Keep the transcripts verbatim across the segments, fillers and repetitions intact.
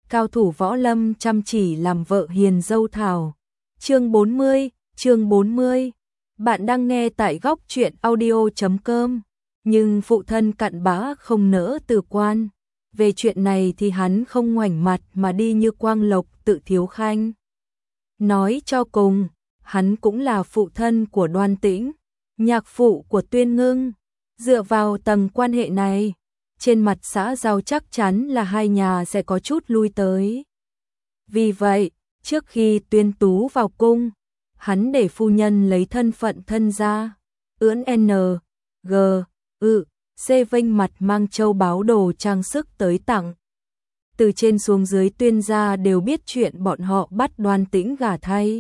cao thủ võ lâm chăm chỉ làm vợ hiền dâu thảo. Chương bốn mươi, chương bốn mươi. Bạn đang nghe tại góc truyện audio chấm com, nhưng phụ thân cặn bã không nỡ từ quan. Về chuyện này thì hắn không ngoảnh mặt mà đi như Quang Lộc tự Thiếu Khanh. Nói cho cùng, hắn cũng là phụ thân của Đoan Tĩnh, nhạc phụ của Tuyên Ngưng. Dựa vào tầng quan hệ này, trên mặt xã giao chắc chắn là hai nhà sẽ có chút lui tới. Vì vậy, trước khi Tuyên Tú vào cung, hắn để phu nhân lấy thân phận thân gia, ưỡn N, G, ư, C vênh mặt mang châu báu đồ trang sức tới tặng. Từ trên xuống dưới Tuyên gia đều biết chuyện bọn họ bắt Đoan Tĩnh gả thay.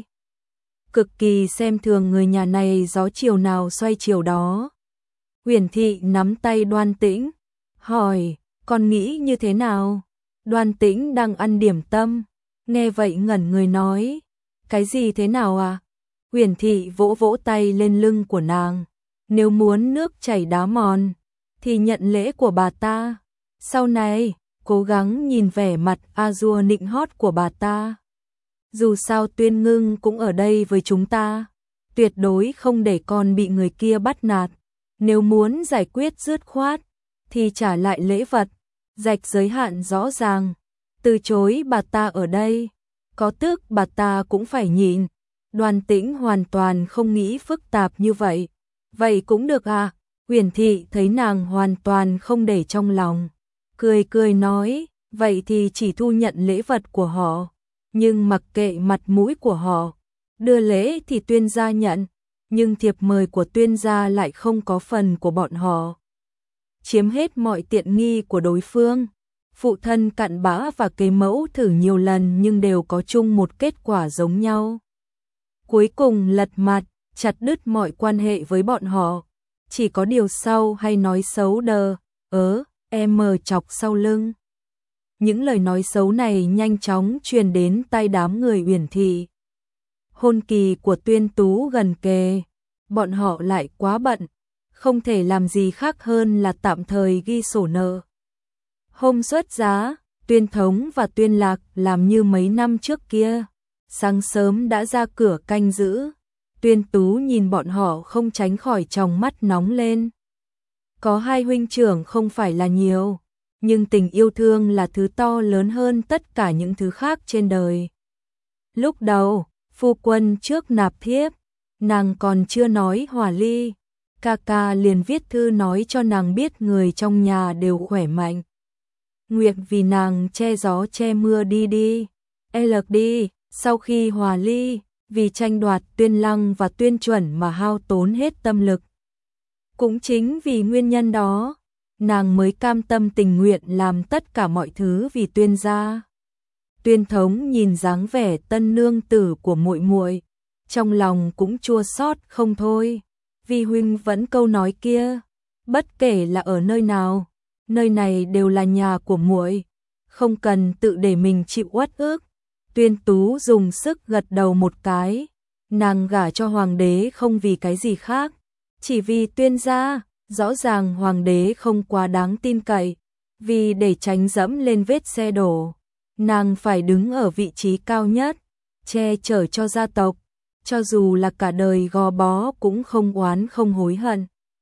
Cực kỳ xem thường người nhà này, gió chiều nào xoay chiều đó. Huyền Thị nắm tay Đoan Tĩnh, hỏi, con nghĩ như thế nào? Đoan Tĩnh đang ăn điểm tâm, nghe vậy ngẩn người nói, cái gì thế nào à? Huyền Thị vỗ vỗ tay lên lưng của nàng, nếu muốn nước chảy đá mòn, thì nhận lễ của bà ta. Sau này, cố gắng nhìn vẻ mặt a-dua nịnh hót của bà ta. Dù sao Tuyên Ngưng cũng ở đây với chúng ta, tuyệt đối không để con bị người kia bắt nạt. Nếu muốn giải quyết dứt khoát, thì trả lại lễ vật, rạch giới hạn rõ ràng. Từ chối bà ta ở đây, có tức bà ta cũng phải nhịn. Đoan Tĩnh hoàn toàn không nghĩ phức tạp như vậy. Vậy cũng được à? Huyền Thị thấy nàng hoàn toàn không để trong lòng, cười cười nói, vậy thì chỉ thu nhận lễ vật của họ, nhưng mặc kệ mặt mũi của họ. Đưa lễ thì Tuyên gia nhận, nhưng thiệp mời của Tuyên gia lại không có phần của bọn họ. Chiếm hết mọi tiện nghi của đối phương. Phụ thân cặn bã và kế mẫu thử nhiều lần nhưng đều có chung một kết quả giống nhau. Cuối cùng lật mặt, chặt đứt mọi quan hệ với bọn họ. Chỉ có điều sau hay nói xấu đờ, ớ, em mờ chọc sau lưng. Những lời nói xấu này nhanh chóng truyền đến tai đám người Uyển Thị. Hôn kỳ của Tuyên Tú gần kề, bọn họ lại quá bận, không thể làm gì khác hơn là tạm thời ghi sổ nợ. Hôm xuất giá, Tuyên Thống và Tuyên Lạc làm như mấy năm trước kia, sáng sớm đã ra cửa canh giữ. Tuyên Tú nhìn bọn họ không tránh khỏi tròng mắt nóng lên. Có hai huynh trưởng không phải là nhiều, nhưng tình yêu thương là thứ to lớn hơn tất cả những thứ khác trên đời. Lúc đầu, phu quân trước nạp thiếp, nàng còn chưa nói hòa ly, ca ca liền viết thư nói cho nàng biết người trong nhà đều khỏe mạnh. Nguyệt vì nàng che gió che mưa đi đi, l đi, sau khi hòa ly, vì tranh đoạt Tuyên Lăng và Tuyên Chuẩn mà hao tốn hết tâm lực. Cũng chính vì nguyên nhân đó, nàng mới cam tâm tình nguyện làm tất cả mọi thứ vì Tuyên gia. Tuyên Thống nhìn dáng vẻ tân nương tử của muội muội, trong lòng cũng chua xót không thôi. Vì huynh vẫn câu nói kia, bất kể là ở nơi nào, nơi này đều là nhà của muội, không cần tự để mình chịu uất ức. Tuyên Tú dùng sức gật đầu một cái, nàng gả cho hoàng đế không vì cái gì khác, chỉ vì Tuyên gia. Rõ ràng hoàng đế không quá đáng tin cậy, vì để tránh dẫm lên vết xe đổ, nàng phải đứng ở vị trí cao nhất, che chở cho gia tộc, cho dù là cả đời gò bó cũng không oán không hối hận.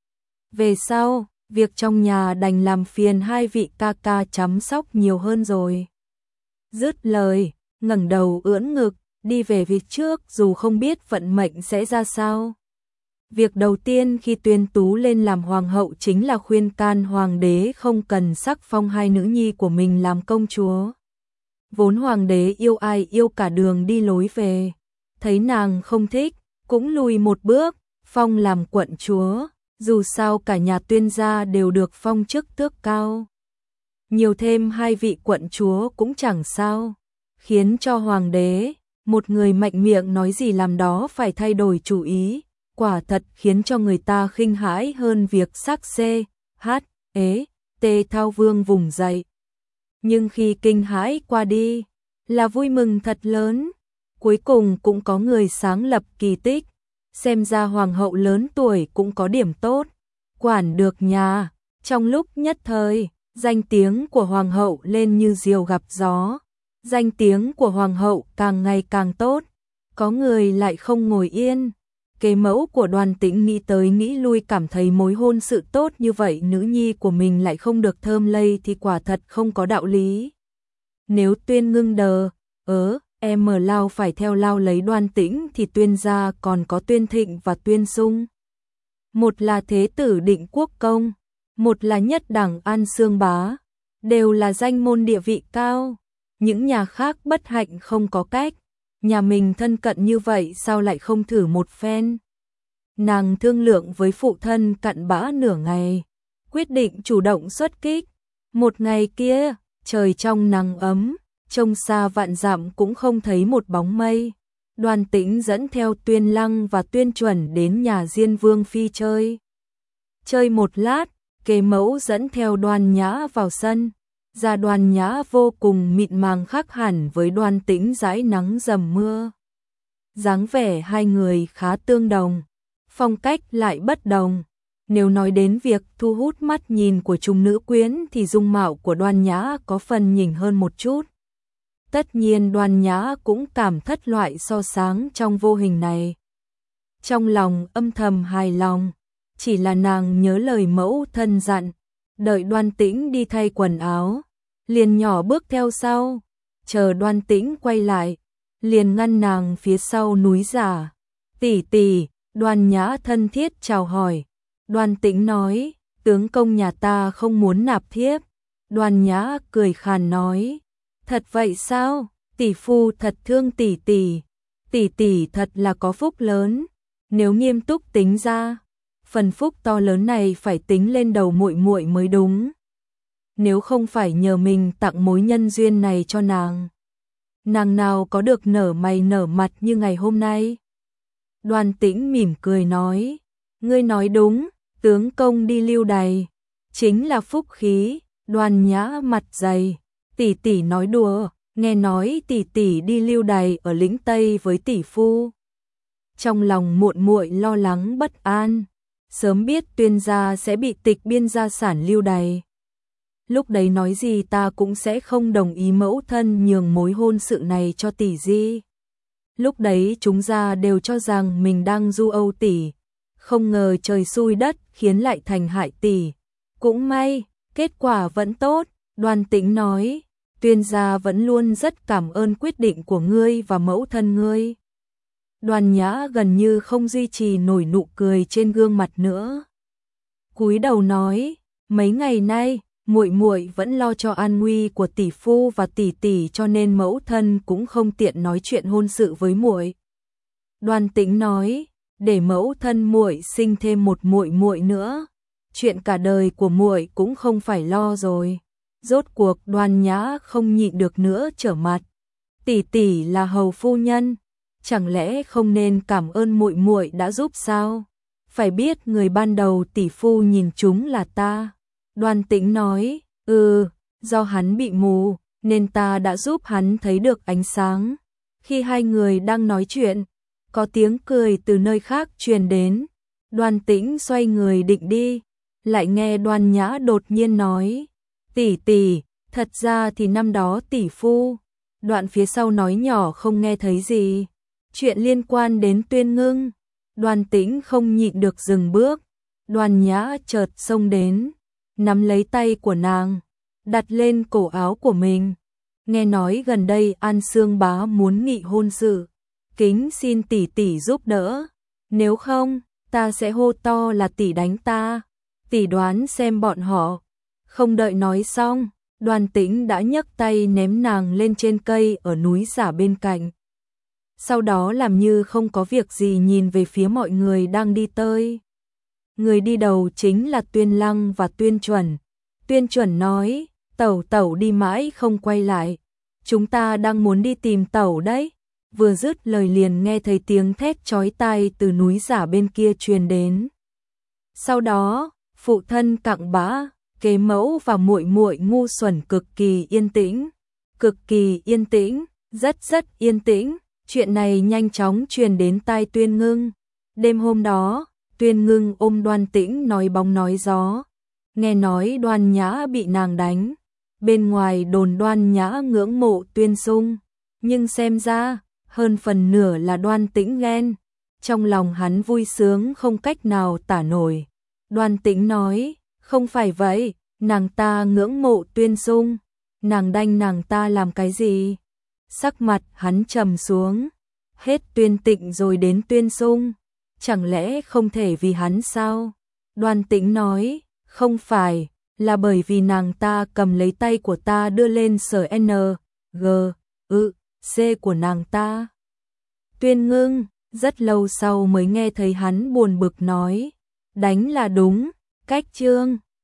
Về sau, việc trong nhà đành làm phiền hai vị ca ca chăm sóc nhiều hơn rồi. Dứt lời, ngẩng đầu ưỡn ngực, đi về phía trước dù không biết vận mệnh sẽ ra sao. Việc đầu tiên khi Tuyên Tú lên làm hoàng hậu chính là khuyên can hoàng đế không cần sắc phong hai nữ nhi của mình làm công chúa. Vốn hoàng đế yêu ai yêu cả đường đi lối về, thấy nàng không thích, cũng lùi một bước, phong làm quận chúa, dù sao cả nhà Tuyên gia đều được phong chức tước cao. Nhiều thêm hai vị quận chúa cũng chẳng sao, khiến cho hoàng đế, một người mạnh miệng nói gì làm đó phải thay đổi chủ ý. Quả thật khiến cho người ta khinh hãi hơn việc sắc C, H, ế, T thao vương vùng dậy. Nhưng khi kinh hãi qua đi, là vui mừng thật lớn. Cuối cùng cũng có người sáng lập kỳ tích, xem ra hoàng hậu lớn tuổi cũng có điểm tốt, quản được nhà. Trong lúc nhất thời, danh tiếng của hoàng hậu lên như diều gặp gió, Danh tiếng của hoàng hậu càng ngày càng tốt, có người lại không ngồi yên. Kế mẫu của Đoàn Tĩnh nghĩ tới nghĩ lui cảm thấy mối hôn sự tốt như vậy nữ nhi của mình lại không được thơm lây thì quả thật không có đạo lý. Nếu Tuyên Ngưng đờ, ớ, em mở lao phải theo lao lấy Đoàn Tĩnh thì Tuyên gia còn có Tuyên Thịnh và Tuyên Sung. Một là thế tử Định Quốc Công, một là nhất đẳng An Xương Bá, đều là danh môn địa vị cao. Những nhà khác bất hạnh không có cách, nhà mình thân cận như vậy sao lại không thử một phen. Nàng thương lượng với phụ thân cặn bã nửa ngày, quyết định chủ động xuất kích. Một ngày kia, trời trong nắng ấm, trông xa vạn dặm cũng không thấy một bóng mây. Đoàn Tĩnh dẫn theo Tuyên Lăng và Tuyên Chuẩn đến nhà Diên Vương Phi chơi. Chơi một lát, Kế mẫu dẫn theo Đoàn Nhã vào sân. Ra Đoàn Nhã vô cùng mịn màng khác hẳn với Đoàn Tĩnh dãi nắng dầm mưa. Dáng vẻ hai người khá tương đồng, phong cách lại bất đồng. Nếu nói đến việc thu hút mắt nhìn của chúng nữ quyến thì dung mạo của Đoàn Nhã có phần nhỉnh hơn một chút. Tất nhiên Đoàn Nhã cũng cảm thất loại so sáng trong vô hình này. Trong lòng âm thầm hài lòng, chỉ là nàng nhớ lời mẫu thân dặn, đợi Đoàn Tĩnh đi thay quần áo, liền nhỏ bước theo sau, chờ Đoàn Tĩnh quay lại, liền ngăn nàng phía sau núi giả. Tỷ tỷ, Đoàn Nhã thân thiết chào hỏi. Đoàn Tĩnh nói, tướng công nhà ta không muốn nạp thiếp. Đoàn Nhã cười khàn nói, thật vậy sao? Tỷ phu thật thương tỷ tỷ, tỷ tỷ thật là có phúc lớn. Nếu nghiêm túc tính ra, phần phúc to lớn này phải tính lên đầu muội muội mới đúng. Nếu không phải nhờ mình tặng mối nhân duyên này cho nàng, nàng nào có được nở mày nở mặt như ngày hôm nay. Đoàn Tĩnh mỉm cười nói, ngươi nói đúng, tướng công đi lưu đày chính là phúc khí. Đoàn Nhã mặt dày, tỷ tỷ nói đùa, nghe nói tỷ tỷ đi lưu đày ở lĩnh Tây với tỷ phu. Trong lòng muội muội lo lắng bất an, sớm biết Tuyên gia sẽ bị tịch biên gia sản lưu đày. Lúc đấy nói gì ta cũng sẽ không đồng ý mẫu thân nhường mối hôn sự này cho tỷ di. Lúc đấy chúng gia đều cho rằng mình đang du âu tỷ, không ngờ trời xui đất khiến lại thành hại tỷ. Cũng may, kết quả vẫn tốt. Đoàn Tĩnh nói, Tuyên gia vẫn luôn rất cảm ơn quyết định của ngươi và mẫu thân ngươi. Đoàn Nhã gần như không duy trì nổi nụ cười trên gương mặt nữa, cúi đầu nói, mấy ngày nay muội muội vẫn lo cho an nguy của tỷ phu và tỷ tỷ cho nên mẫu thân cũng không tiện nói chuyện hôn sự với muội. Đoàn Tĩnh nói, để mẫu thân muội sinh thêm một muội muội nữa, chuyện cả đời của muội cũng không phải lo rồi. Rốt cuộc Đoàn Nhã không nhịn được nữa trở mặt, tỷ tỷ là hầu phu nhân, chẳng lẽ không nên cảm ơn muội muội đã giúp sao? Phải biết người ban đầu tỷ phu nhìn chúng là ta. Đoàn Tĩnh nói, ừ, do hắn bị mù, nên ta đã giúp hắn thấy được ánh sáng. Khi hai người đang nói chuyện, có tiếng cười từ nơi khác truyền đến. Đoàn Tĩnh xoay người định đi, lại nghe Đoàn Nhã đột nhiên nói, tỷ tỷ, thật ra thì năm đó tỷ phu. Đoạn phía sau nói nhỏ không nghe thấy gì, chuyện liên quan đến Tuyên Ngưng. Đoàn Tĩnh không nhịn được dừng bước. Đoàn Nhã chợt xông đến, nắm lấy tay của nàng, đặt lên cổ áo của mình. Nghe nói gần đây An Xương Bá muốn nghị hôn sự, kính xin tỷ tỷ giúp đỡ, nếu không, ta sẽ hô to là tỷ đánh ta, tỷ đoán xem bọn họ. Không đợi nói xong, Đoàn Tĩnh đã nhấc tay ném nàng lên trên cây ở núi giả bên cạnh. Sau đó làm như không có việc gì nhìn về phía mọi người đang đi tới. Người đi đầu chính là Tuyên Lăng và Tuyên Chuẩn. Tuyên Chuẩn nói, tẩu tẩu đi mãi không quay lại, chúng ta đang muốn đi tìm tẩu đấy. Vừa dứt lời liền nghe thấy tiếng thét chói tai từ núi giả bên kia truyền đến. Sau đó, phụ thân Cặng Bã, Kế mẫu và muội muội Ngu Xuẩn cực kỳ yên tĩnh, cực kỳ yên tĩnh, rất rất yên tĩnh. Chuyện này nhanh chóng truyền đến tai Tuyên Ngưng. Đêm hôm đó, Tuyên Ngưng ôm Đoàn Tĩnh nói bóng nói gió, nghe nói Đoàn Nhã bị nàng đánh, bên ngoài đồn Đoan Nhã ngưỡng mộ Tuyên Sung, nhưng xem ra, hơn phần nửa là Đoan Tĩnh ghen. Trong lòng hắn vui sướng không cách nào tả nổi. Đoan Tĩnh nói, không phải vậy, nàng ta ngưỡng mộ Tuyên Sung, nàng đanh nàng ta làm cái gì? Sắc mặt hắn trầm xuống, hết Tuyên Tịnh rồi đến Tuyên Sung, chẳng lẽ không thể vì hắn sao? Đoan Tĩnh nói, không phải, là bởi vì nàng ta cầm lấy tay của ta đưa lên sở N, G, ư, C của nàng ta. Tuyên Ngưng, rất lâu sau mới nghe thấy hắn buồn bực nói, đánh là đúng, cách chương